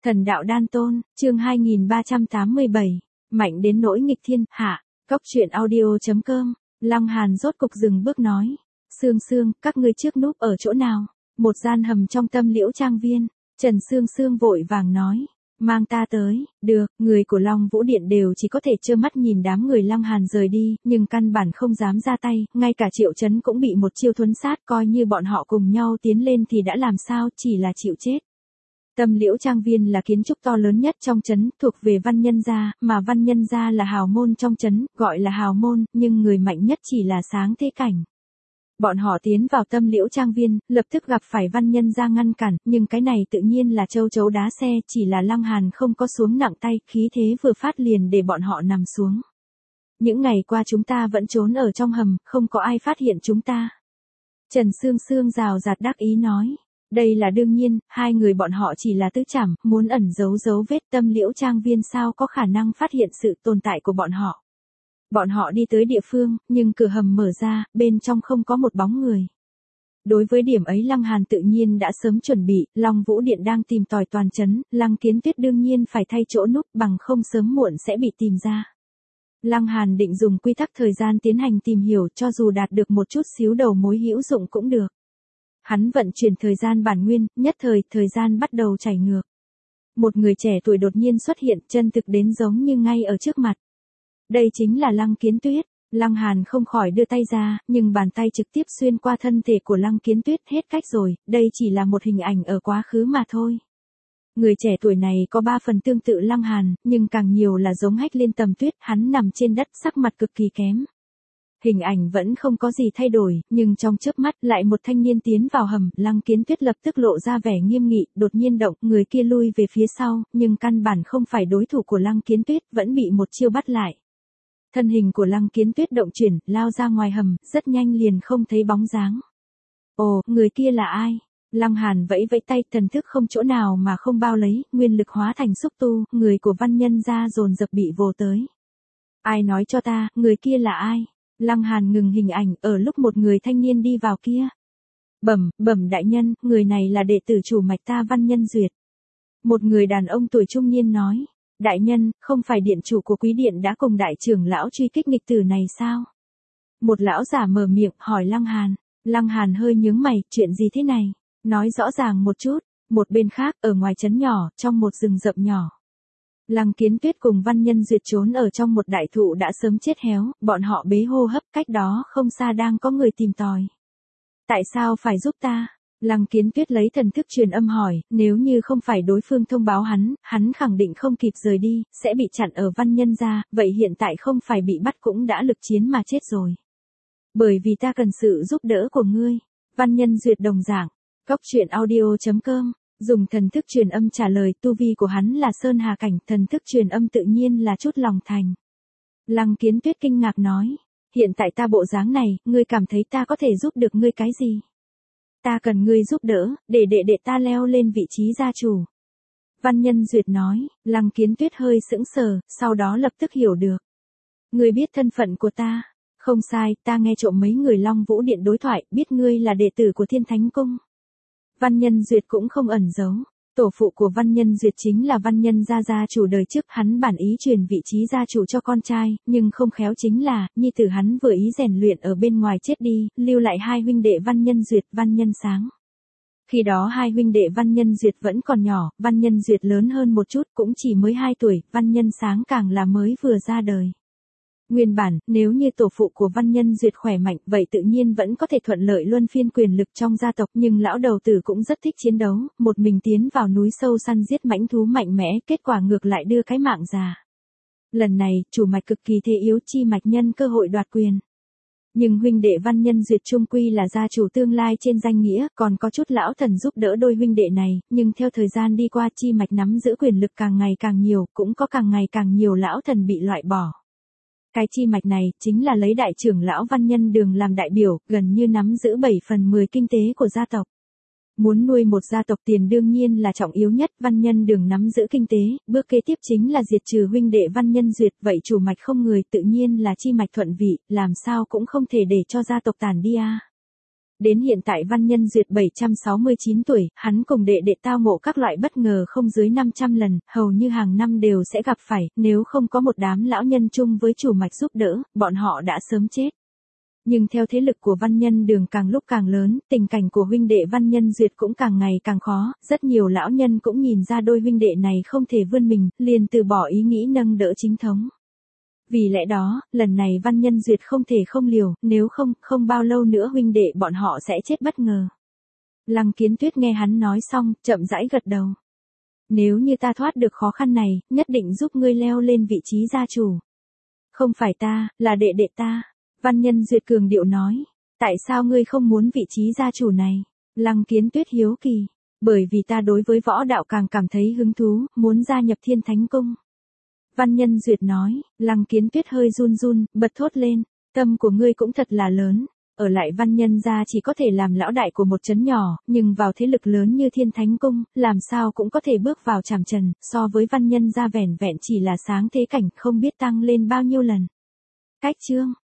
Thần đạo đan tôn, chương 2387, mạnh đến nỗi nghịch thiên, hạ, Cóc truyện audio.com, Lăng Hàn rốt cục dừng bước nói. Sương Sương, các ngươi trước núp ở chỗ nào? Một gian hầm trong Tâm Liễu Trang Viên, Trần Sương Sương vội vàng nói. Mang ta tới, được, người của Long Vũ Điện đều chỉ có thể trơ mắt nhìn đám người Lăng Hàn rời đi, nhưng căn bản không dám ra tay, ngay cả Triệu Chấn cũng bị một chiêu thuấn sát, coi như bọn họ cùng nhau tiến lên thì đã làm sao, chỉ là chịu chết. Tâm Liễu Trang Viên là kiến trúc to lớn nhất trong trấn, thuộc về Văn Nhân gia, mà Văn Nhân gia là hào môn trong trấn, gọi là hào môn, nhưng người mạnh nhất chỉ là Sáng Thế Cảnh. Bọn họ tiến vào Tâm Liễu Trang Viên, lập tức gặp phải Văn Nhân gia ngăn cản, nhưng cái này tự nhiên là châu chấu đá xe, chỉ là Lăng Hàn không có xuống nặng tay, khí thế vừa phát liền để bọn họ nằm xuống. Những ngày qua chúng ta vẫn trốn ở trong hầm, không có ai phát hiện chúng ta. Trần Sương Sương rào rạt đắc ý nói. Đây là đương nhiên, hai người bọn họ chỉ là tứ trảm, muốn ẩn giấu dấu vết. Tâm Liễu Trang Viên sao có khả năng phát hiện sự tồn tại của bọn họ. Bọn họ đi tới địa phương, nhưng cửa hầm mở ra, bên trong không có một bóng người. Đối với điểm ấy Lăng Hàn tự nhiên đã sớm chuẩn bị, Long Vũ Điện đang tìm tòi toàn trấn, Lăng Kiến Tuyết đương nhiên phải thay chỗ núp, bằng không sớm muộn sẽ bị tìm ra. Lăng Hàn định dùng quy tắc thời gian tiến hành tìm hiểu, cho dù đạt được một chút xíu đầu mối hữu dụng cũng được. Hắn vận chuyển thời gian bản nguyên, nhất thời, thời gian bắt đầu chảy ngược. Một người trẻ tuổi đột nhiên xuất hiện, chân thực đến giống như ngay ở trước mặt. Đây chính là Lăng Kiến Tuyết. Lăng Hàn không khỏi đưa tay ra, nhưng bàn tay trực tiếp xuyên qua thân thể của Lăng Kiến Tuyết, hết cách rồi, đây chỉ là một hình ảnh ở quá khứ mà thôi. Người trẻ tuổi này có 3 phần tương tự Lăng Hàn, nhưng càng nhiều là giống Hách Liên Tầm Tuyết, hắn nằm trên đất, sắc mặt cực kỳ kém. Hình ảnh vẫn không có gì thay đổi, nhưng trong chớp mắt lại một thanh niên tiến vào hầm, Lăng Kiến Tuyết lập tức lộ ra vẻ nghiêm nghị, đột nhiên động, người kia lui về phía sau, nhưng căn bản không phải đối thủ của Lăng Kiến Tuyết, vẫn bị một chiêu bắt lại. Thân hình của Lăng Kiến Tuyết động chuyển, lao ra ngoài hầm, rất nhanh liền không thấy bóng dáng. Ồ, người kia là ai? Lăng Hàn vẫy vẫy tay, thần thức không chỗ nào mà không bao lấy, nguyên lực hóa thành xúc tu, người của Văn Nhân gia dồn dập bị vồ tới. Ai nói cho ta, người kia là ai? Lăng Hàn ngừng hình ảnh, ở lúc một người thanh niên đi vào kia. Bẩm đại nhân, người này là đệ tử chủ mạch ta Văn Nhân Duyệt. Một người đàn ông tuổi trung niên nói. Đại nhân, không phải điện chủ của quý điện đã cùng đại trưởng lão truy kích nghịch tử này sao? Một lão giả mở miệng hỏi Lăng Hàn. Lăng Hàn hơi nhướng mày, chuyện gì thế này? Nói rõ ràng một chút. Một bên khác, ở ngoài trấn nhỏ, trong một rừng rậm nhỏ. Lăng Kiến Tuyết cùng Văn Nhân Duyệt trốn ở trong một đại thụ đã sớm chết héo, bọn họ bế hô hấp, cách đó không xa đang có người tìm tòi. Tại sao phải giúp ta? Lăng Kiến Tuyết lấy thần thức truyền âm hỏi, nếu như không phải đối phương thông báo hắn khẳng định không kịp rời đi, sẽ bị chặn ở Văn Nhân gia, vậy hiện tại không phải bị bắt cũng đã lực chiến mà chết rồi. Bởi vì ta cần sự giúp đỡ của ngươi. Văn Nhân Duyệt đồng dạng, Cóc truyện audio.com. Dùng thần thức truyền âm trả lời, tu vi của hắn là Sơn Hà Cảnh, thần thức truyền âm tự nhiên là chút lòng thành. Lăng Kiến Tuyết kinh ngạc nói, hiện tại ta bộ dáng này, ngươi cảm thấy ta có thể giúp được ngươi cái gì? Ta cần ngươi giúp đỡ, để đệ ta leo lên vị trí gia chủ. Văn Nhân Duyệt nói, Lăng Kiến Tuyết hơi sững sờ, sau đó lập tức hiểu được. Ngươi biết thân phận của ta? Không sai, ta nghe trộm mấy người Long Vũ Điện đối thoại, biết ngươi là đệ tử của Thiên Thánh Cung. Văn Nhân Duyệt cũng không ẩn giấu. Tổ phụ của Văn Nhân Duyệt chính là Văn Nhân gia chủ đời trước, hắn bản ý truyền vị trí gia chủ cho con trai, nhưng không khéo chính là, nhi tử hắn vừa ý rèn luyện ở bên ngoài chết đi, lưu lại hai huynh đệ Văn Nhân Duyệt, Văn Nhân Sáng. Khi đó hai huynh đệ Văn Nhân Duyệt vẫn còn nhỏ, Văn Nhân Duyệt lớn hơn một chút, cũng chỉ mới 2 tuổi, Văn Nhân Sáng càng là mới vừa ra đời. Nguyên bản, nếu như tổ phụ của Văn Nhân Duyệt khỏe mạnh, vậy tự nhiên vẫn có thể thuận lợi luân phiên quyền lực trong gia tộc, nhưng lão đầu tử cũng rất thích chiến đấu, một mình tiến vào núi sâu săn giết mãnh thú mạnh mẽ, kết quả ngược lại đưa cái mạng già. Lần này, chủ mạch cực kỳ thế yếu, chi mạch nhân cơ hội đoạt quyền. Nhưng huynh đệ Văn Nhân Duyệt trung quy là gia chủ tương lai trên danh nghĩa, còn có chút lão thần giúp đỡ đôi huynh đệ này, nhưng theo thời gian đi qua chi mạch nắm giữ quyền lực càng ngày càng nhiều, cũng có càng ngày càng nhiều lão thần bị loại bỏ. Cái chi mạch này, chính là lấy đại trưởng lão Văn Nhân Đường làm đại biểu, gần như nắm giữ 7/10 kinh tế của gia tộc. Muốn nuôi một gia tộc tiền đương nhiên là trọng yếu nhất, Văn Nhân Đường nắm giữ kinh tế, bước kế tiếp chính là diệt trừ huynh đệ Văn Nhân Duyệt, vậy chủ mạch không người tự nhiên là chi mạch thuận vị, làm sao cũng không thể để cho gia tộc tàn đi a. Đến hiện tại Văn Nhân Duyệt 769 tuổi, hắn cùng đệ đệ tao ngộ các loại bất ngờ không dưới 500 lần, hầu như hàng năm đều sẽ gặp phải, nếu không có một đám lão nhân chung với chủ mạch giúp đỡ, bọn họ đã sớm chết. Nhưng theo thế lực của Văn Nhân Đường càng lúc càng lớn, tình cảnh của huynh đệ Văn Nhân Duyệt cũng càng ngày càng khó, rất nhiều lão nhân cũng nhìn ra đôi huynh đệ này không thể vươn mình, liền từ bỏ ý nghĩ nâng đỡ chính thống. Vì lẽ đó, lần này Văn Nhân Duyệt không thể không liều, nếu không, không bao lâu nữa huynh đệ bọn họ sẽ chết bất ngờ. Lăng Kiến Tuyết nghe hắn nói xong, chậm rãi gật đầu. Nếu như ta thoát được khó khăn này, nhất định giúp ngươi leo lên vị trí gia chủ. Không phải ta, là đệ đệ ta. Văn Nhân Duyệt cường điệu nói. Tại sao ngươi không muốn vị trí gia chủ này? Lăng Kiến Tuyết hiếu kỳ. Bởi vì ta đối với võ đạo càng cảm thấy hứng thú, muốn gia nhập Thiên Thánh Cung. Văn Nhân Duyệt nói, Lăng Kiến Tuyết hơi run run, bật thốt lên, tâm của ngươi cũng thật là lớn, ở lại Văn Nhân gia chỉ có thể làm lão đại của một trấn nhỏ, nhưng vào thế lực lớn như Thiên Thánh Cung, làm sao cũng có thể bước vào trảm trần, so với Văn Nhân gia vẻn vẹn chỉ là sáng thế cảnh không biết tăng lên bao nhiêu lần. Cách chương